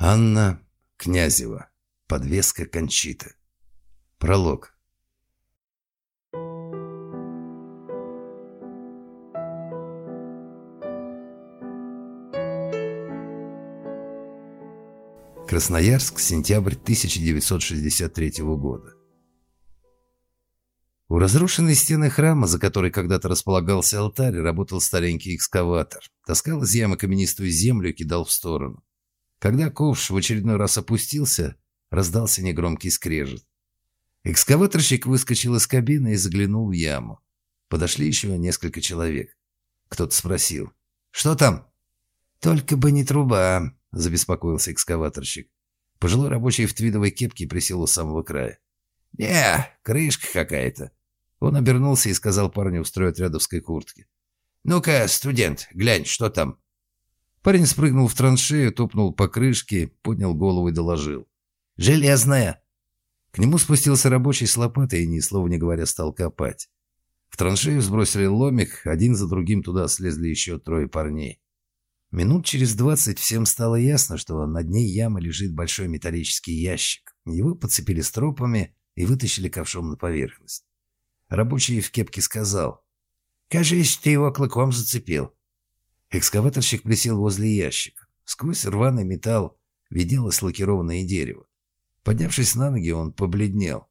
Анна Князева. Подвеска Кончиты. Пролог. Красноярск, сентябрь 1963 года. У разрушенной стены храма, за которой когда-то располагался алтарь, работал старенький экскаватор. Таскал из ямы каменистую землю и кидал в сторону. Когда ковш в очередной раз опустился, раздался негромкий скрежет. Экскаваторщик выскочил из кабины и заглянул в яму. Подошли еще несколько человек. Кто-то спросил: «Что там?» «Только бы не труба», — забеспокоился экскаваторщик. Пожилой рабочий в твидовой кепке присел у самого края. «Не, крышка какая-то». Он обернулся и сказал парню в стройотрядовской куртке: «Ну-ка, студент, глянь, что там?» Парень спрыгнул в траншею, топнул по крышке, поднял голову и доложил: «Железная». К нему спустился рабочий с лопатой и, ни слова не говоря, стал копать. В траншею сбросили ломик, один за другим туда слезли еще трое парней. Минут через 20 всем стало ясно, что на дне ямы лежит большой металлический ящик. Его подцепили стропами и вытащили ковшом на поверхность. Рабочий в кепке сказал: «Кажись, ты его клыком зацепил». Экскаваторщик присел возле ящика. Сквозь рваный металл виделось лакированное дерево. Поднявшись на ноги, он побледнел.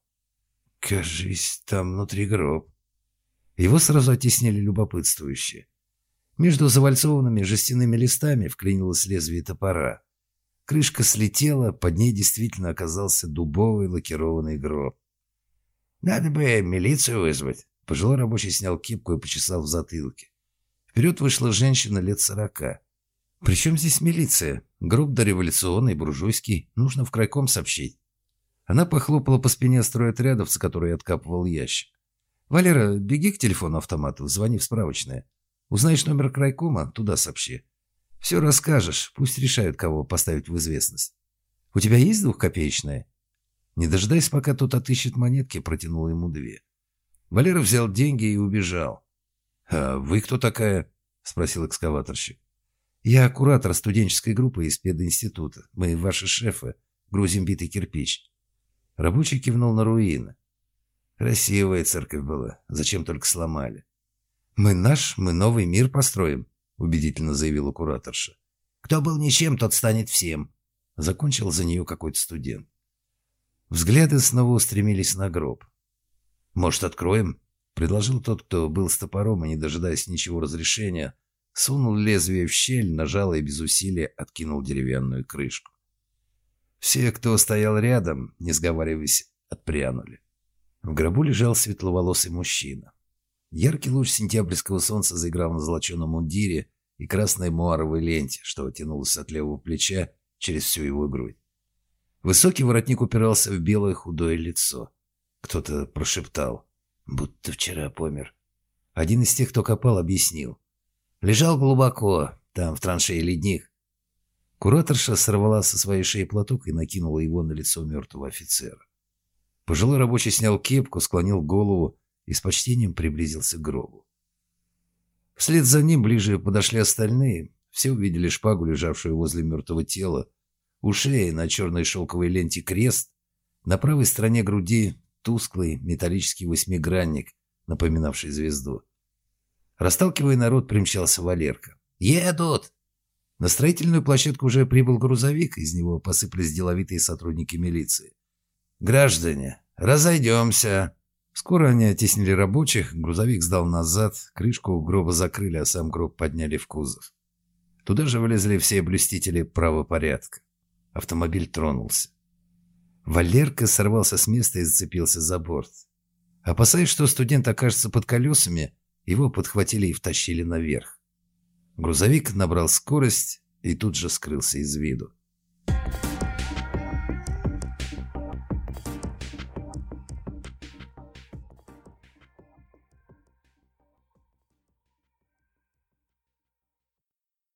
«Кажись, там внутри гроб». Его сразу оттеснили любопытствующие. Между завальцованными жестяными листами вклинилось лезвие топора. Крышка слетела, под ней действительно оказался дубовый лакированный гроб. «Надо бы милицию вызвать». Пожилой рабочий снял кепку и почесал в затылке. Вперед вышла женщина лет 40. «При чем здесь милиция? Гроб дореволюционный, буржуйский. Нужно в крайком сообщить». Она похлопала по спине стройотрядовца, который откапывал ящик. «Валера, беги к телефону-автомату, звони в справочное. Узнаешь номер крайкома, туда сообщи. Все расскажешь, пусть решают, кого поставить в известность. У тебя есть двухкопеечная?» Не дожидаясь, пока тот отыщет монетки, протянул ему 2. Валера взял деньги и убежал. «А вы кто такая?» – спросил экскаваторщик. «Я куратор студенческой группы из пединститута. Мы ваши шефы. Грузим битый кирпич». Рабочий кивнул на руины. «Красивая церковь была. Зачем только сломали?» «Мы новый мир построим», – убедительно заявила кураторша. «Кто был ничем, тот станет всем», – закончил за нее какой-то студент. Взгляды снова устремились на гроб. «Может, откроем?» — предложил тот, кто был с топором и, не дожидаясь ничего разрешения, сунул лезвие в щель, нажал и без усилия откинул деревянную крышку. Все, кто стоял рядом, не сговариваясь, отпрянули. В гробу лежал светловолосый мужчина. Яркий луч сентябрьского солнца заиграл на золоченом мундире и красной муаровой ленте, что тянулось от левого плеча через всю его грудь. Высокий воротник упирался в белое худое лицо. Кто-то прошептал: «Будто вчера помер». Один из тех, кто копал, объяснил: «Лежал глубоко, там в траншее ледник». Кураторша сорвала со своей шеи платок и накинула его на лицо мертвого офицера. Пожилой рабочий снял кепку, склонил голову и с почтением приблизился к гробу. Вслед за ним ближе подошли остальные. Все увидели шпагу, лежавшую возле мертвого тела, у шеи на черной шелковой ленте крест, на правой стороне груди тусклый металлический восьмигранник, напоминавший звезду. Расталкивая народ, примчался Валерка. «Едут!» На строительную площадку уже прибыл грузовик, из него посыпались деловитые сотрудники милиции. «Граждане, разойдемся!» Скоро они оттеснили рабочих, грузовик сдал назад, крышку гроба закрыли, а сам гроб подняли в кузов. Туда же вылезли все блюстители правопорядка. Автомобиль тронулся. Валерка сорвался с места и зацепился за борт. Опасаясь, что студент окажется под колесами, его подхватили и втащили наверх. Грузовик набрал скорость и тут же скрылся из виду.